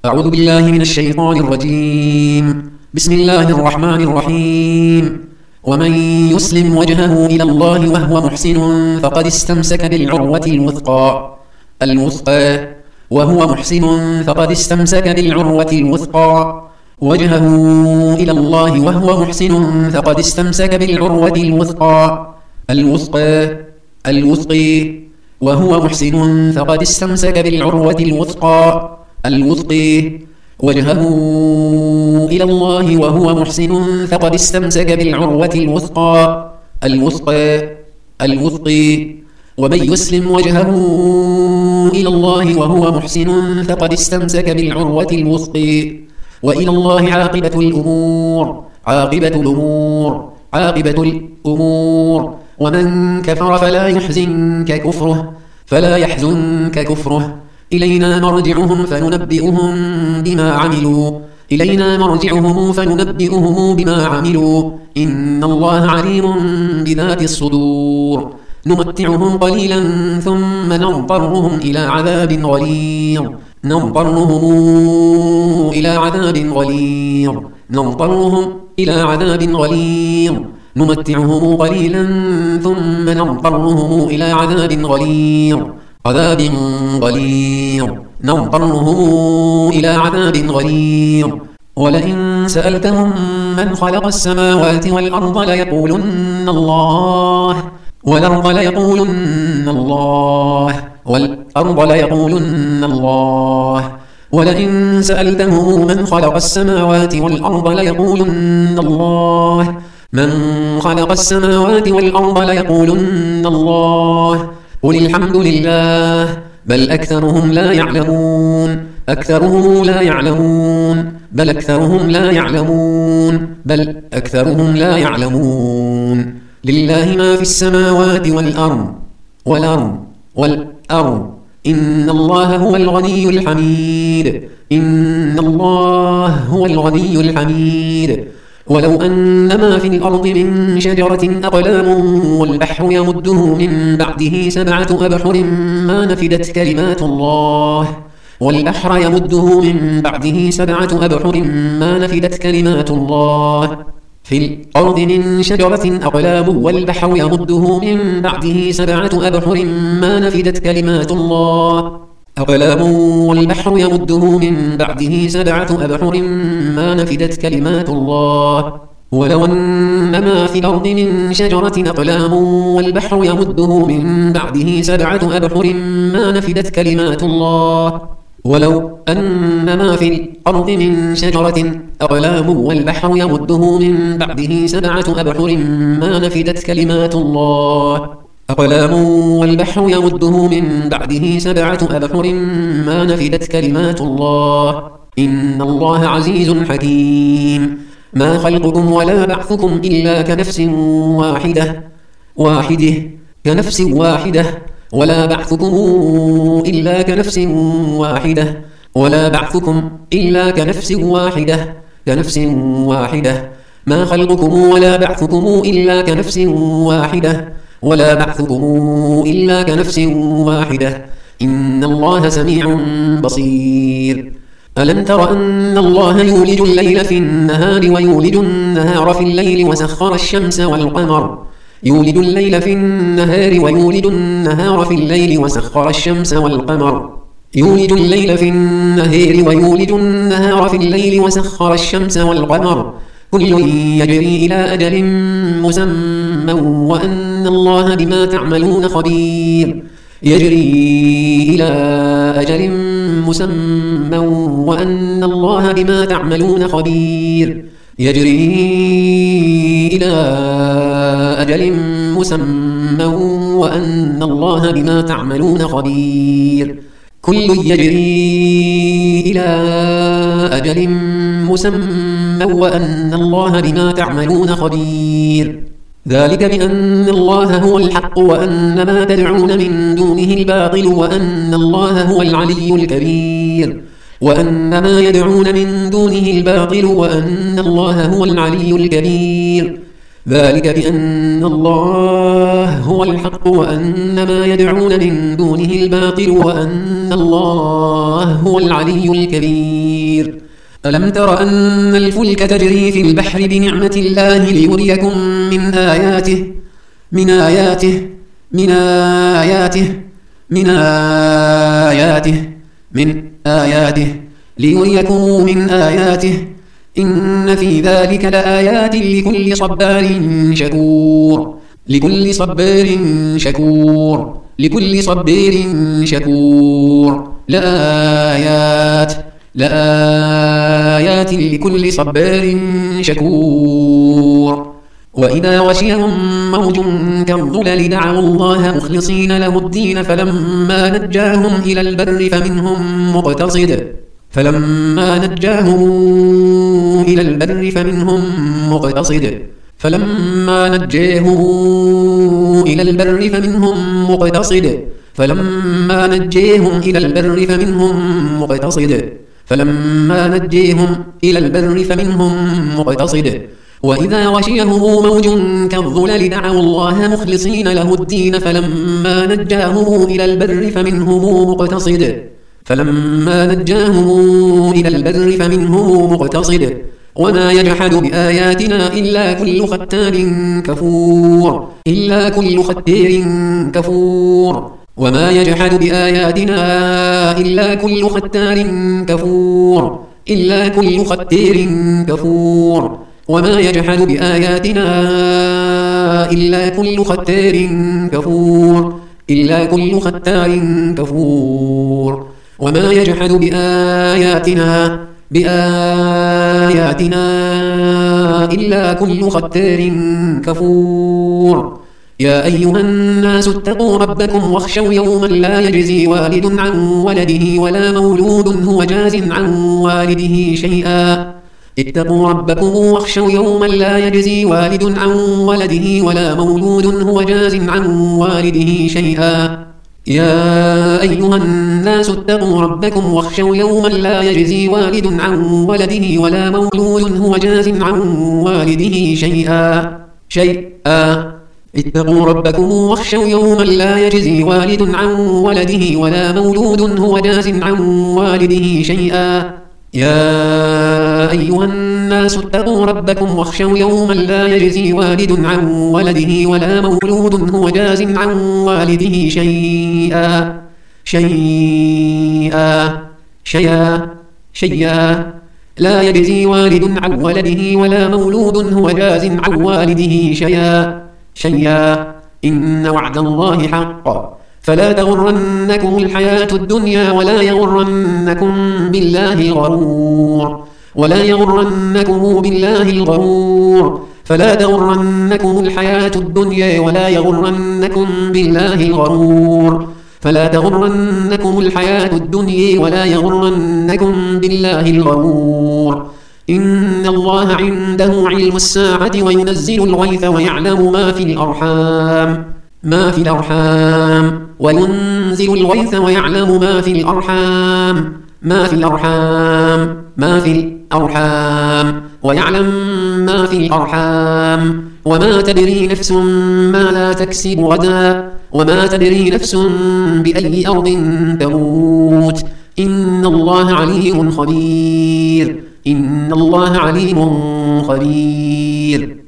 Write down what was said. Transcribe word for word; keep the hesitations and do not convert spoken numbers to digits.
أعوذ بالله من الشيطان الرجيم. بسم الله الرحمن الرحيم. ومن يسلم وجهه إلى الله وهو محسن فقد استمسك بالعروة الوثقى الوثقى وهو محسن فقد استمسك بالعروة الوثقى وجهه إلى الله وهو محسن فقد استمسك بالعروة الوثقى الوثقى الوثقى وهو محسن فقد استمسك بالعروة الوثقى الوثقى وجهه إلى الله وهو محسن فقد استمسك بالعروة الوثقى الوثقى الوثقى ومن يسلم وجهه إلى الله وهو محسن فقد استمسك بالعروة الوثقى وإلى الله عاقبة الأمور عاقبة الأمور عاقبة الأمور ومن كفر فلا يحزنك كفره فلا يحزنك كفره إلينا مرجعهم فننبئهم بما عملوا إلينا مرجعهم فننبئهم بما عملوا إن الله عليم بذات الصدور نمتعهم قليلا ثم نضطرهم إلى عذاب غليظ نضطرهم إلى عذاب غليظ نضطرهم إلى عذاب غليظ نمتعهم قليلا ثم نضطرهم إلى عذاب غليظ عذاب غليظ نضطرهم إلى عذاب غليظ ولئن سألتهم من خلق السماوات والأرض ليقولن الله والأرض ليقولن الله والأرض ليقولن الله ولئن سألتهم من خلق السماوات والأرض ليقولن الله من خلق السماوات والأرض ليقولن الله قل الحمد لله بل أكثرهم لا يعلمون أكثرهم لا يعلمون بل أكثرهم لا يعلمون بل أكثرهم لا يعلمون لله ما في السماوات والأرض والأرض والأرض إن الله هو الغني الحميد إن الله هو الغني الحميد ولو أن ما في الأرض من شجرة أقلام والبحر يمده من بعده سبعة أبحر ما نفدت كلمات الله والبحر يمده من بعده سبعة أبحر ما نفدت كلمات الله في الأرض من شجرة أقلام والبحر يمده من بعده سبعة أبحر ما نفدت كلمات الله أقلام والبحر يمده من بعده سبعة أبحر ما نفدت كلمات الله ولو أن ما في الأرض من شجرة أقلام والبحر يمده من بعده سبعة أبحر ما نفدت كلمات الله ولو أن ما في الأرض من شجرة أقلام والبحر يمده من بعده سبعة أبحر ما نفدت كلمات الله أقلام والبحر يمده من بعده سبعة أبحر ما نفدت كلمات الله إن الله عزيز حكيم ما خلقكم ولا بعثكم إلا كنفس واحدة واحدة كنفس واحدة ولا بعثكم إلا كنفس واحدة ولا بعثكم إلا كنفس واحدة كنفس واحدة ما خلقكم ولا بعثكم إلا كنفس واحدة ولا بعثكم إلا كنفس واحدة إن الله سميع بصير ألم تر أن الله يولج الليل في النهار ويولج النهار في الليل وسخر الشمس والقمر يولج الليل في النهار ويولج النهار في الليل وسخر الشمس والقمر يولج الليل في النهار ويولج النهار في الليل وسخر الشمس والقمر كل يجري إلى أجل مسمى وأن الله بما تعملون خبير يجري إلى أجل مسمى وأن الله بما تعملون خبير يجري إلى أجل مسمى وأن الله بما تعملون خبير كل يجري إلى أجل مسمى وأن الله بما تعملون خبير ذلك بأن الله هو الحق وأن ما تدعون من دونه الباطل وأن الله هو العلي الكبير وأن ما يدعون من دونه الباطل وأن الله هو العلي الكبير ذلك بأن الله هو الحق وأن ما يدعون من دونه الباطل وأن الله هو العلي الكبير. ألم تر أن الفلك تجري في البحر بنعمة الله ليريكم من آياته من آياته من آياته من آياته من آياته ليريكم من آياته إن في ذلك لآيات لكل صبار شكور لكل صبار شكور لكل صبار شكور لآيات لآيات لكل صبار شكور. وإذا غشيهم موج كالظلل دعوا الله مخلصين له الدين فلما نجاهم إلى البر فمنهم مقتصد فلما نجاهم إلى البر فمنهم مقتصد فلما نجاهم إلى البر فمنهم مقتصد فلما نجاهم إلى البر فمنهم مقتصد فلما نجاهم إلى البر فمنهم مقتصد وإذا غشيهم موج كالظلل دعوا الله مخلصين له الدين فلما نجاهم إلى البر فمنهم مقتصد فلما نجاهم إلى البر فمنهم مقتصد وما يجحد بآياتنا إلا كل ختار كفور إلا كل ختار كفور وما يجحد بآياتنا إلا كل ختار كفور إلا كل ختار كفور وما يجحد بآياتنا إلا كل ختار كفور إلا كل ختار كفور وما يجحد بآياتنا بآياتنا إلا كل ختار كفور. يا أيها الناس اتقوا ربكم واخشوا يوما لا يجزي والد عن ولده ولا مولود هو جاز عن والده شيئا اتقوا ربكم واخشوا يوما لا يجزي والد عن ولده ولا مولود هو جاز عن والده شيئا. يا أيها الناس اتقوا ربكم واخشوا يوما لا يجزي والد عن ولده ولا مولود هو جاز عن والده شيئا شيئا اتقوا ربكم واخشوا يوما لا يجزي والد عن ولده ولا مولود هو جاز عن والده شيئا. يا أيها الناس اتقوا ربكم واخشوا يوما لا يجزي والد عن ولده ولا مولود هو جاز عن والده شيئا شيئا شيئا شيئا لا يجزي والد عن ولده ولا مولود هو جاز عن والده شيئا شيئا إن وعد الله حق فلا تغرنكم الحياة الدنيا ولا يغرنكم بالله الغرور ولا يغرنكم بالله الغرور فلا تغرنكم الحياة الدنيا ولا يغرنكم بالله الغرور فلا تغرنكم الحياة الدنيا ولا يغرنكم بالله الغرور. إن الله عنده علم الساعة وينزل الغيث ويعلم ما في الأرحام ما في الأرحام وينزل الغيث ويعلم ما في الأرحام ما في الأرحام ما في الأرحام ويعلم ما في الأرحام وما تدري نفس ما لا تكسب غدا وما تدري نفس بأي أرض تموت إن الله عليم خبير إن الله عليم خبير.